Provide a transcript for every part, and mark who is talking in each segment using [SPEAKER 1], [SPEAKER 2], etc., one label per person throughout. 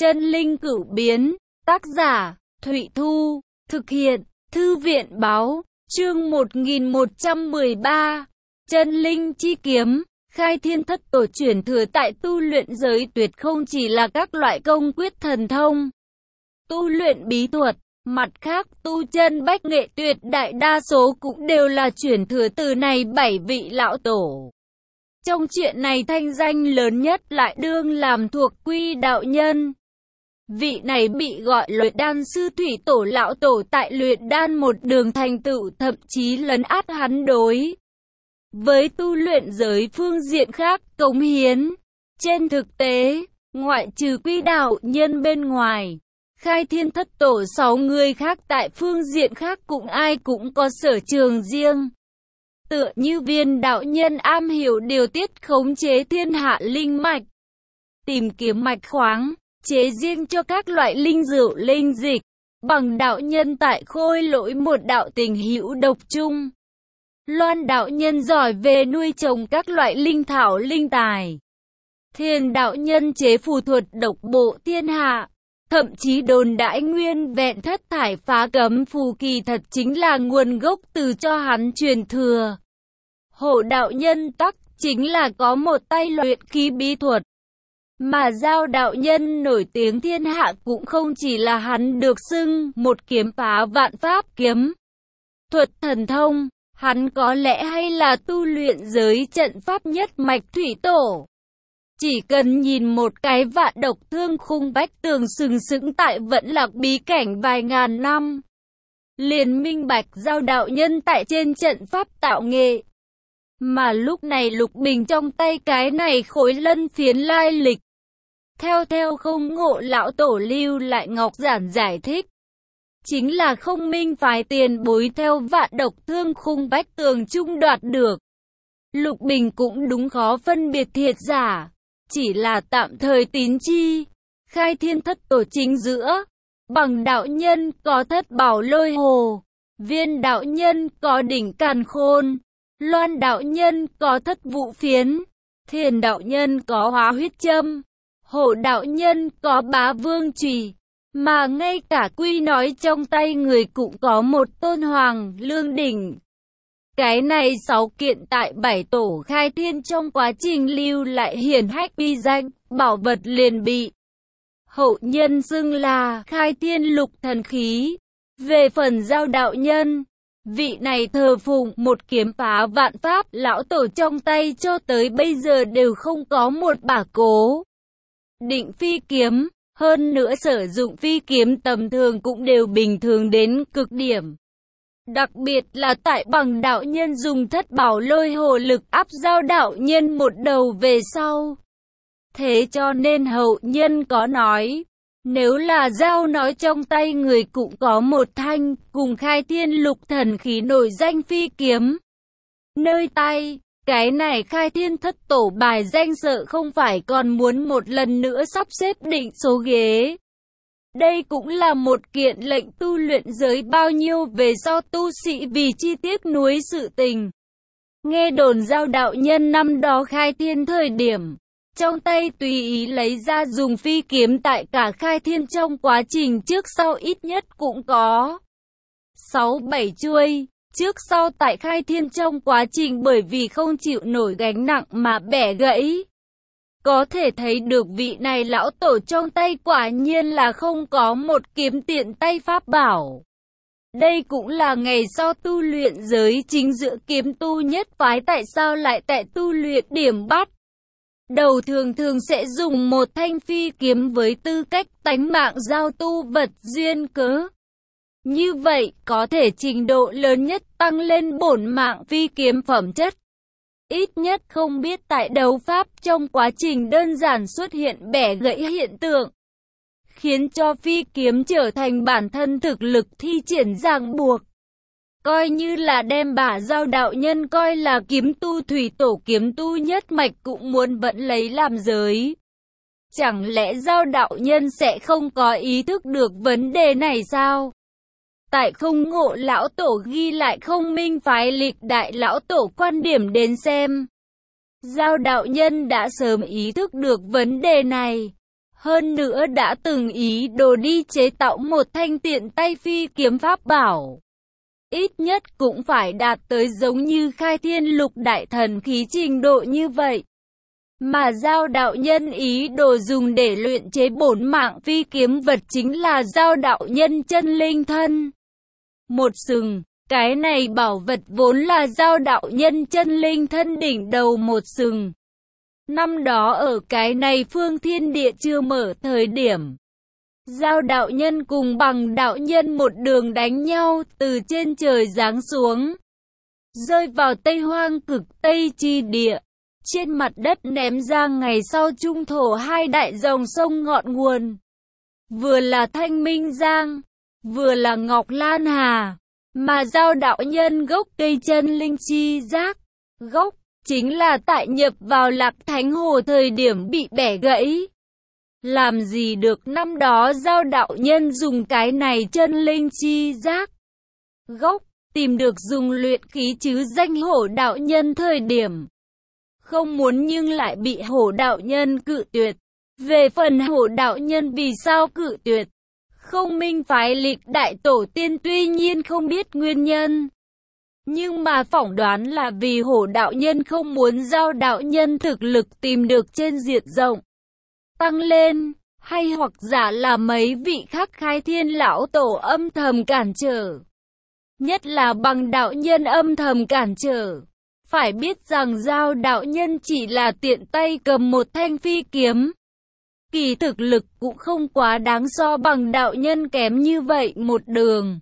[SPEAKER 1] Chân linh cửu biến, tác giả, Thụy Thu, thực hiện, Thư viện báo, chương 1113, Chân linh chi kiếm, khai thiên thất tổ truyền thừa tại tu luyện giới tuyệt không chỉ là các loại công quyết thần thông, tu luyện bí thuật, mặt khác tu chân bách nghệ tuyệt đại đa số cũng đều là truyền thừa từ này 7 vị lão tổ. Trong chuyện này thanh danh lớn nhất lại đương làm thuộc Quy đạo nhân. Vị này bị gọi luyện đan sư thủy tổ lão tổ tại luyện đan một đường thành tựu, thậm chí lấn át hắn đối với tu luyện giới phương diện khác cống hiến. Trên thực tế, ngoại trừ Quy đạo nhân bên ngoài, khai thiên thất tổ 6 người khác tại phương diện khác cũng ai cũng có sở trường riêng. Tựa như Viên đạo nhân am hiểu điều tiết khống chế thiên hạ linh mạch, tìm kiếm mạch khoáng, chế riêng cho các loại linh rượu linh dịch. Bằng đạo nhân tại Khôi Lỗi một đạo tình hữu độc chung. Loan đạo nhân giỏi về nuôi trồng các loại linh thảo linh tài. Thiền đạo nhân chế phù thuật độc bộ thiên hạ. Thậm chí đồn đãi nguyên vẹn thất thải phá cấm phù kỳ thật chính là nguồn gốc từ cho hắn truyền thừa. Hổ đạo nhân tắc chính là có một tay luyện khí bí thuật. Mà Giao đạo nhân nổi tiếng thiên hạ cũng không chỉ là hắn được xưng một kiếm phá vạn pháp kiếm thuật thần thông, hắn có lẽ hay là tu luyện giới trận pháp nhất mạch thủy tổ. Chỉ cần nhìn một cái vạn độc thương khung bách tường sừng sững tại Vẫn Lạc bí cảnh vài ngàn năm, liền minh bạch Giao đạo nhân tại trên trận pháp tạo nghệ. Mà lúc này Lục Bình trong tay cái này khối lân phiến lai lịch. Theo không ngộ lão tổ lưu lại ngọc giản giải thích. Chính là không minh phái tiền bối theo vạn độc thương khung bách tường trung đoạt được. Lục Bình cũng đúng khó phân biệt thiệt giả. Chỉ là tạm thời tín chi. Khai thiên thất tổ chính giữa. Bằng đạo nhân có thất bảo lôi hồ. Viên đạo nhân có đỉnh càn khôn. Loan đạo nhân có thất vụ phiến. Thiền đạo nhân có hóa huyết châm. Hổ đạo nhân có bá vương chùy. Mà ngay cả Quy nói trong tay người cũng có một tôn hoàng lương đỉnh. Cái này 6 kiện tại 7 tổ khai thiên trong quá trình lưu lại hiển hách uy danh, bảo vật liền bị hậu nhân xưng là khai thiên lục thần khí. Về phần Giao đạo nhân, vị này thờ phụng một kiếm phá vạn pháp lão tổ trong tay cho tới bây giờ đều không có một bả cố định phi kiếm, hơn nữa sử dụng phi kiếm tầm thường cũng đều bình thường đến cực điểm. Đặc biệt là tại Bằng đạo nhân dùng thất bảo lôi hồ lực áp Giao đạo nhân một đầu về sau. Thế cho nên hậu nhân có nói, nếu là Giao nói trong tay người cũng có một thanh, cùng khai thiên lục thần khí nổi danh phi kiếm nơi tay. Cái này khai thiên thất tổ bài danh sợ không phải còn muốn một lần nữa sắp xếp định số ghế. Đây cũng là một kiện lệnh tu luyện giới bao nhiêu về sau tu sĩ vì chi tiết nuối sự tình. Nghe đồn Giao đạo nhân năm đó khai thiên thời điểm, trong tay tùy ý lấy ra dùng phi kiếm tại cả khai thiên trong quá trình trước sau ít nhất cũng có 6-7 chuôi. Trước sau tại khai thiên trong quá trình bởi vì không chịu nổi gánh nặng mà bẻ gãy. Có thể thấy được vị này lão tổ trong tay quả nhiên là không có một kiếm tiện tay pháp bảo. Đây cũng là ngày sau tu luyện giới chính giữa kiếm tu nhất phái tại sao lại tại tu luyện điểm bắt đầu thường sẽ dùng một thanh phi kiếm với tư cách tánh mạng giao tu vật duyên cớ. Như vậy, có thể trình độ lớn nhất tăng lên bổn mạng phi kiếm phẩm chất. Ít nhất không biết tại đấu pháp trong quá trình đơn giản xuất hiện bẻ gãy hiện tượng, khiến cho phi kiếm trở thành bản thân thực lực thi triển ràng buộc. Coi như là đem bả Giao đạo nhân coi là kiếm tu thủy tổ kiếm tu nhất mạch cũng muốn vẫn lấy làm giới. Chẳng lẽ Giao đạo nhân sẽ không có ý thức được vấn đề này sao? Tại không ngộ lão tổ ghi lại không minh phái lịch đại lão tổ quan điểm đến xem. Giao đạo nhân đã sớm ý thức được vấn đề này. Hơn nữa đã từng ý đồ đi chế tạo một thanh tiện tay phi kiếm pháp bảo. Ít nhất cũng phải đạt tới giống như Khai Thiên Lục Đại Thần khí trình độ như vậy. Mà Giao đạo nhân ý đồ dùng để luyện chế bổn mạng phi kiếm vật chính là Giao đạo nhân chân linh thân. Một sừng, cái này bảo vật vốn là Giao đạo nhân chân linh thân đỉnh đầu một sừng. Năm đó ở cái này phương thiên địa chưa mở thời điểm, Giao đạo nhân cùng Bằng đạo nhân một đường đánh nhau từ trên trời giáng xuống, rơi vào Tây Hoang cực Tây chi địa. Trên mặt đất ném ra ngày sau trung thổ hai đại dòng sông ngọn nguồn. Vừa là Thanh Minh Giang, vừa là Ngọc Lan Hà. Mà Giao đạo nhân gốc cây chân linh chi giác. Gốc chính là tại nhập vào Lạc Thánh Hồ thời điểm bị bẻ gãy. Làm gì được năm đó Giao đạo nhân dùng cái này chân linh chi giác. Gốc tìm được dùng luyện khí chứ danh Hổ đạo nhân thời điểm. Không muốn nhưng lại bị Hổ đạo nhân cự tuyệt. Về phần Hổ đạo nhân vì sao cự tuyệt, Không Minh phái lịch đại tổ tiên tuy nhiên không biết nguyên nhân. Nhưng mà phỏng đoán là vì Hổ đạo nhân không muốn Giao đạo nhân thực lực tìm được trên diện rộng tăng lên, hay hoặc giả là mấy vị khác Khai Thiên lão tổ âm thầm cản trở. Nhất là Bằng đạo nhân âm thầm cản trở. Phải biết rằng Giao đạo nhân chỉ là tiện tay cầm một thanh phi kiếm. Kỳ thực lực cũng không quá đáng so Bằng đạo nhân kém như vậy một đường.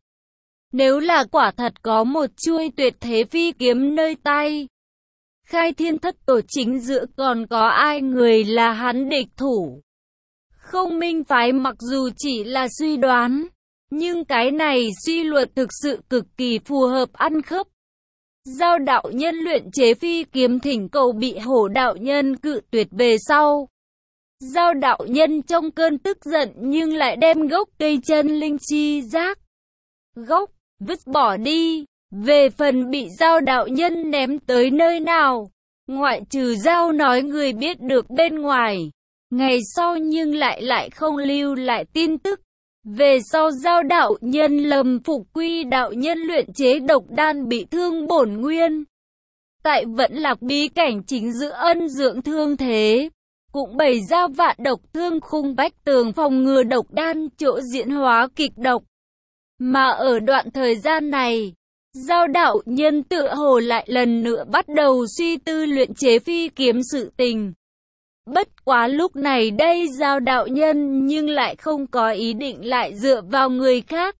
[SPEAKER 1] Nếu là quả thật có một chuôi tuyệt thế phi kiếm nơi tay, Khai Thiên thất tổ chính giữa còn có ai người là hắn địch thủ. Không Minh phái mặc dù chỉ là suy đoán, nhưng cái này suy luận thực sự cực kỳ phù hợp ăn khớp. Giao đạo nhân luyện chế phi kiếm thỉnh cầu bị Hổ đạo nhân cự tuyệt về sau. Giao đạo nhân trong cơn tức giận nhưng lại đem gốc cây chân linh chi giác. Gốc, vứt bỏ đi. Về phần bị Giao đạo nhân ném tới nơi nào, ngoại trừ Giao nói người biết được bên ngoài. Ngày sau nhưng lại không lưu lại tin tức. Về sau Giao đạo nhân Lâm Phục Quy đạo nhân luyện chế độc đan bị thương bổn nguyên. Tại Vẫn Lạc bí cảnh chính giữa ân dưỡng thương thế, cũng bày ra vạn độc thương khung bách tường phòng ngừa độc đan chỗ diễn hóa kịch độc. Mà ở đoạn thời gian này, Giao đạo nhân tựa hồ lại lần nữa bắt đầu suy tư luyện chế phi kiếm sự tình. Bất quá lúc này đây Giao đạo nhân nhưng lại không có ý định lại dựa vào người khác,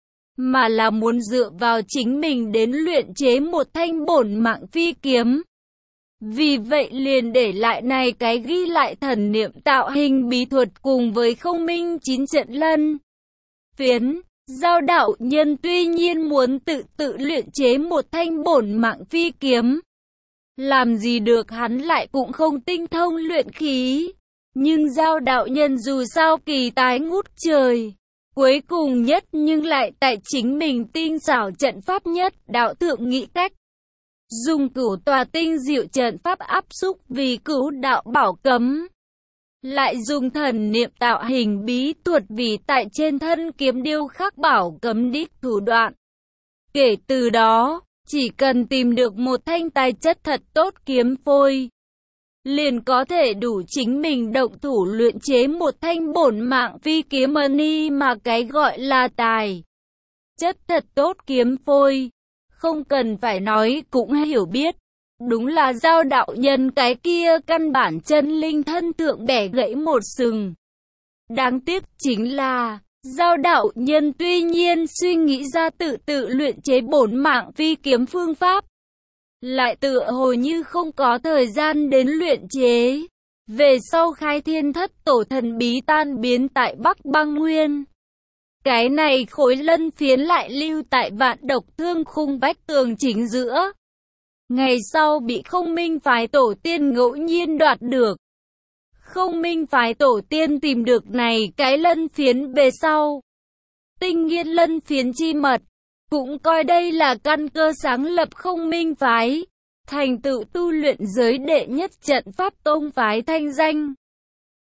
[SPEAKER 1] mà là muốn dựa vào chính mình đến luyện chế một thanh bổn mạng phi kiếm. Vì vậy liền để lại này cái ghi lại thần niệm tạo hình bí thuật cùng với Không Minh 9 trận lân phiến. Giao đạo nhân tuy nhiên muốn tự luyện chế một thanh bổn mạng phi kiếm. Làm gì được hắn lại cũng không tinh thông luyện khí. Nhưng Giao đạo nhân dù sao kỳ tài ngút trời. Cuối cùng nhất nhưng lại tại chính mình tinh xảo trận pháp nhất đạo thượng nghĩ cách. Dùng cửu tòa tinh diệu trận pháp áp xúc vì cửu đạo bảo cấm. Lại dùng thần niệm tạo hình bí thuật vì tại trên thân kiếm điêu khắc bảo cấm đích thủ đoạn. Kể từ đó, chỉ cần tìm được một thanh tài chất thật tốt kiếm phôi, liền có thể đủ chính mình động thủ luyện chế một thanh bổn mạng phi kiếm ni mà cái gọi là tài chất thật tốt kiếm phôi. Không cần phải nói cũng hiểu biết. Đúng là Giao đạo nhân cái kia căn bản chân linh thân thượng bẻ gãy một sừng. Đáng tiếc chính là Giao đạo nhân tuy nhiên suy nghĩ ra tự luyện chế bổn mạng phi kiếm phương pháp, lại tựa hồ như không có thời gian đến luyện chế. Về sau Khai Thiên thất tổ thần bí tan biến tại Bắc Băng Nguyên. Cái này khối lân phiến lại lưu tại vạn độc thương khung bách tường chính giữa. Ngày sau bị Không Minh phái tổ tiên ngẫu nhiên đoạt được. Không Minh phái tổ tiên tìm được này cái lân phiến về sau. Tinh nghiên lân phiến chi mật, cũng coi đây là căn cơ sáng lập Không Minh phái, thành tựu tu luyện giới đệ nhất trận pháp tông phái thanh danh.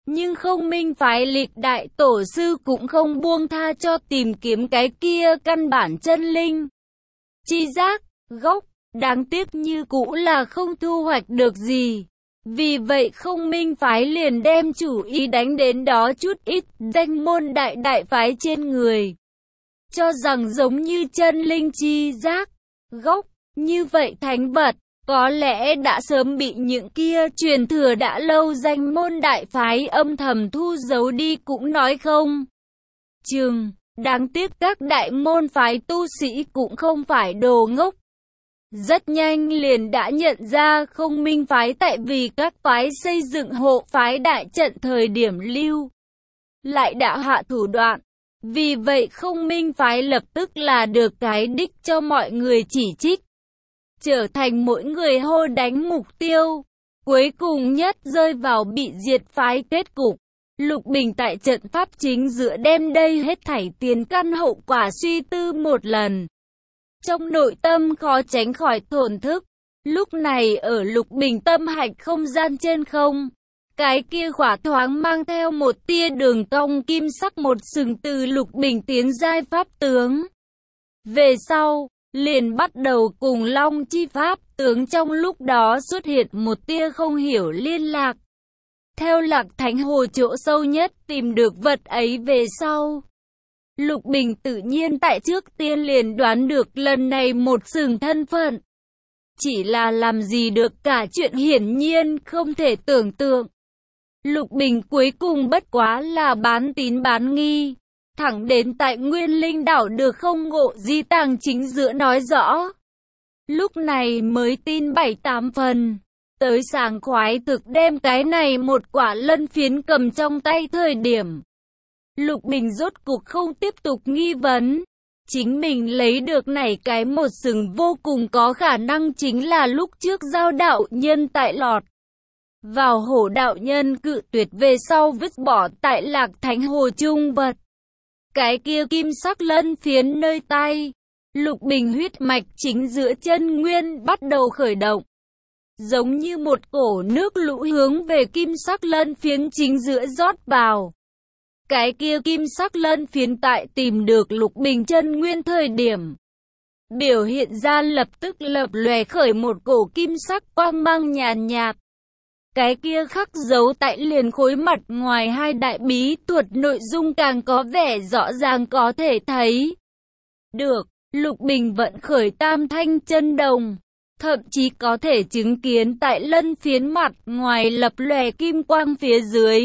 [SPEAKER 1] Nhưng không minh phái lịch đại tổ sư cũng không buông tha cho tìm kiếm cái kia căn bản chân linh. Chi giác, gốc, đáng tiếc như cũ là không thu hoạch được gì. Vì vậy không minh phái liền đem chủ ý đánh đến đó chút ít danh môn đại phái trên người. Cho rằng giống như chân linh chi giác, gốc, như vậy thánh vật, có lẽ đã sớm bị những kia truyền thừa đã lâu danh môn đại phái âm thầm thu giấu đi cũng nói không chừng. Đáng tiếc các đại môn phái tu sĩ cũng không phải đồ ngốc. Rất nhanh liền đã nhận ra không minh phái tại vì các phái xây dựng hộ phái đại trận thời điểm lưu lại đã hạ thủ đoạn. Vì vậy không minh phái lập tức là được cái đích cho mọi người chỉ trích. Trở thành mỗi người hô đánh mục tiêu. Cuối cùng nhất rơi vào bị diệt phái kết cục. Lục Bình tại trận pháp chính giữa đem đây hết thảy tiền căn hậu quả suy tư một lần. Trong nội tâm khó tránh khỏi thổn thức. Lúc này ở Lục Bình tâm hạch không gian trên không. Cái kia khỏa thoáng mang theo một tia đường cong kim sắc một sừng từ Lục Bình tiến giai pháp tướng. Về sau, liền bắt đầu cùng Long Chi pháp tướng trong lúc đó xuất hiện một tia không hiểu liên lạc. Theo Lạc Thánh Hồ chỗ sâu nhất tìm được vật ấy về sau. Lục Bình tự nhiên tại trước tiên liền đoán được lần này một sừng thân phận. Chỉ là làm gì được cả chuyện hiển nhiên không thể tưởng tượng. Lục Bình cuối cùng bất quá là bán tín bán nghi. Thẳng đến tại Nguyên Linh đảo được không ngộ di tàng chính giữa nói rõ. Lúc này mới tin 7-8 phần. Tới sảng khoái thực đem cái này một quả lân phiến cầm trong tay thời điểm. Lục Bình rốt cuộc không tiếp tục nghi vấn. Chính mình lấy được này cái một sừng vô cùng có khả năng chính là lúc trước giao đạo nhân tại lọt vào hổ đạo nhân cự tuyệt về sau vứt bỏ tại Lạc Thánh Hồ trung vật. Cái kia kim sắc lân phiến nơi tay. Lục Bình huyết mạch chính giữa chân nguyên bắt đầu khởi động. Giống như một cổ nước lũ hướng về kim sắc lân phiến chính giữa rót vào. Cái kia kim sắc lân phiến tại tìm được Lục Bình chân nguyên thời điểm. Biểu hiện ra lập tức lập lòe khởi một cổ kim sắc quang mang nhàn nhạt. Cái kia khắc dấu tại liền khối mặt ngoài hai đại bí thuật nội dung càng có vẻ rõ ràng có thể thấy. Được, Lục Bình vận khởi tam thanh chân đồng. Thậm chí có thể chứng kiến tại lân phiến mặt ngoài lập lòe kim quang phía dưới.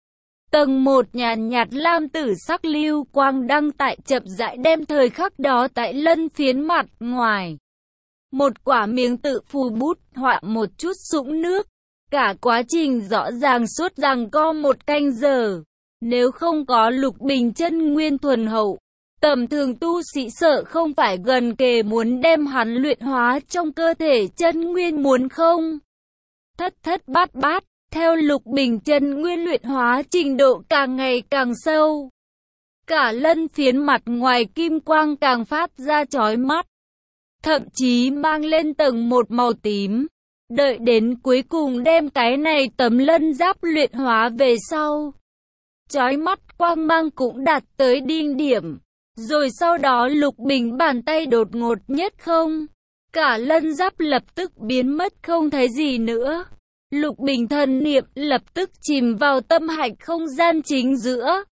[SPEAKER 1] Tầng một nhàn nhạt lam tử sắc lưu quang đang tại chậm rãi đem thời khắc đó tại lân phiến mặt ngoài. Một quả miếng tự phù bút họa một chút sũng nước. Cả quá trình rõ ràng suốt rằng co một canh giờ. Nếu không có Lục Bình chân nguyên thuần hậu, tầm thường tu sĩ sợ không phải gần kề muốn đem hắn luyện hóa trong cơ thể chân nguyên muốn không. Thất bát bát, theo Lục Bình chân nguyên luyện hóa trình độ càng ngày càng sâu. Cả lân phiến mặt ngoài kim quang càng phát ra chói mắt. Thậm chí mang lên tầng một màu tím. Đợi đến cuối cùng đem cái này tấm lân giáp luyện hóa về sau. Chói mắt quang mang cũng đạt tới đỉnh điểm. Rồi sau đó Lục Bình bàn tay đột ngột nhất không. Cả lân giáp lập tức biến mất không thấy gì nữa. Lục Bình thần niệm lập tức chìm vào tâm hạch không gian chính giữa.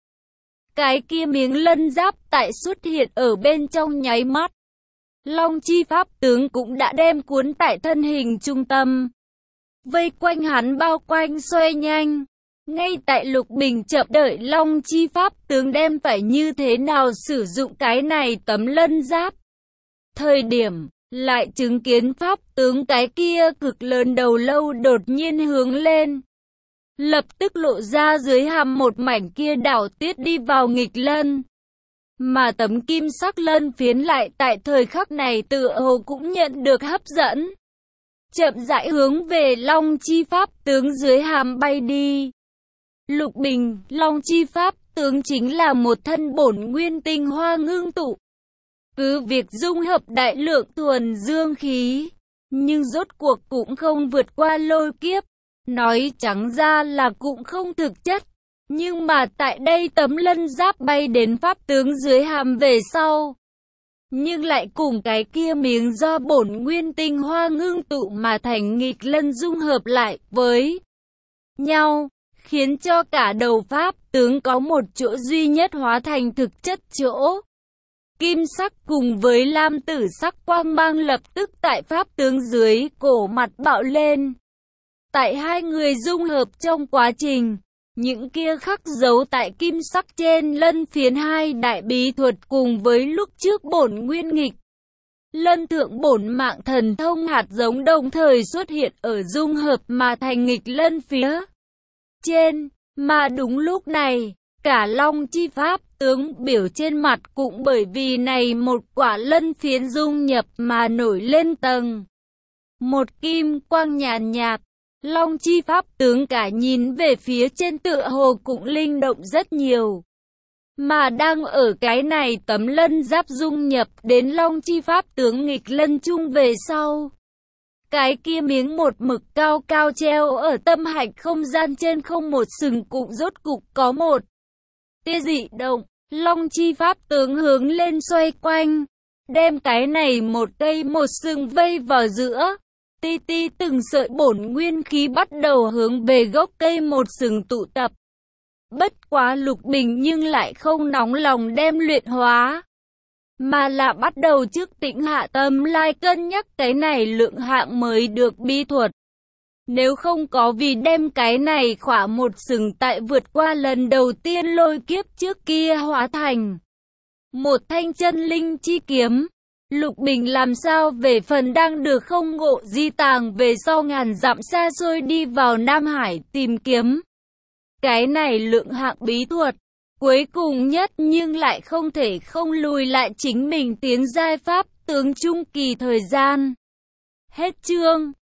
[SPEAKER 1] Cái kia miếng lân giáp tại xuất hiện ở bên trong nháy mắt. Long Chi pháp tướng cũng đã đem cuốn tại thân hình trung tâm. Vây quanh hắn bao quanh xoay nhanh. Ngay tại Lục Bình chậm đợi Long Chi pháp tướng đem phải như thế nào sử dụng cái này tấm lân giáp. Thời điểm, lại chứng kiến pháp tướng cái kia cực lớn đầu lâu đột nhiên hướng lên. Lập tức lộ ra dưới hàm một mảnh kia đảo tiết đi vào nghịch lân. Mà tấm kim sắc lân phiến lại tại thời khắc này tựa hồ cũng nhận được hấp dẫn. Chậm rãi hướng về Long Chi pháp tướng dưới hàm bay đi. Lục Bình, Long Chi pháp tướng chính là một thân bổn nguyên tinh hoa ngưng tụ. Cứ việc dung hợp đại lượng thuần dương khí, nhưng rốt cuộc cũng không vượt qua lôi kiếp. Nói trắng ra là cũng không thực chất. Nhưng mà tại đây tấm lân giáp bay đến pháp tướng dưới hàm về sau, nhưng lại cùng cái kia miếng do bổn nguyên tinh hoa ngưng tụ mà thành nghịch lân dung hợp lại với nhau, khiến cho cả đầu pháp tướng có một chỗ duy nhất hóa thành thực chất chỗ kim sắc cùng với lam tử sắc quang mang lập tức tại pháp tướng dưới cổ mặt bạo lên. Tại hai người dung hợp trong quá trình, những kia khắc dấu tại kim sắc trên lân phiến hai đại bí thuật cùng với lúc trước bổn nguyên nghịch lân thượng bổn mạng thần thông hạt giống đồng thời xuất hiện ở dung hợp mà thành nghịch lân phía trên. Mà đúng lúc này, cả long chi pháp tướng biểu trên mặt cũng bởi vì này một quả lân phiến dung nhập mà nổi lên tầng một kim quang nhàn nhạt. Long chi pháp tướng cả nhìn về phía trên tựa hồ cũng linh động rất nhiều. Mà đang ở cái này tấm lân giáp dung nhập đến long chi pháp tướng nghịch lân chung về sau. Cái kia miếng một mực cao cao treo ở tâm hạch không gian trên không một sừng cũng rốt cục có một tia dị động. Long chi pháp tướng hướng lên xoay quanh, đem cái này một cây một sừng vây vào giữa. Ti ti từng sợi bổn nguyên khí bắt đầu hướng về gốc cây một sừng tụ tập. Bất quá Lục Bình nhưng lại không nóng lòng đem luyện hóa, mà là bắt đầu trước tĩnh hạ tâm lai cân nhắc cái này lượng hạng mới được bí thuật. Nếu không có vì đem cái này khỏa một sừng tại vượt qua lần đầu tiên lôi kiếp trước kia hóa thành một thanh chân linh chi kiếm, Lục Bình làm sao về phần đang được không ngộ di tàng về sau ngàn dặm xa xôi đi vào Nam Hải tìm kiếm cái này lượng hạng bí thuật. Cuối cùng nhất nhưng lại không thể không lùi lại chính mình tiến giai pháp tướng trung kỳ thời gian. Hết chương.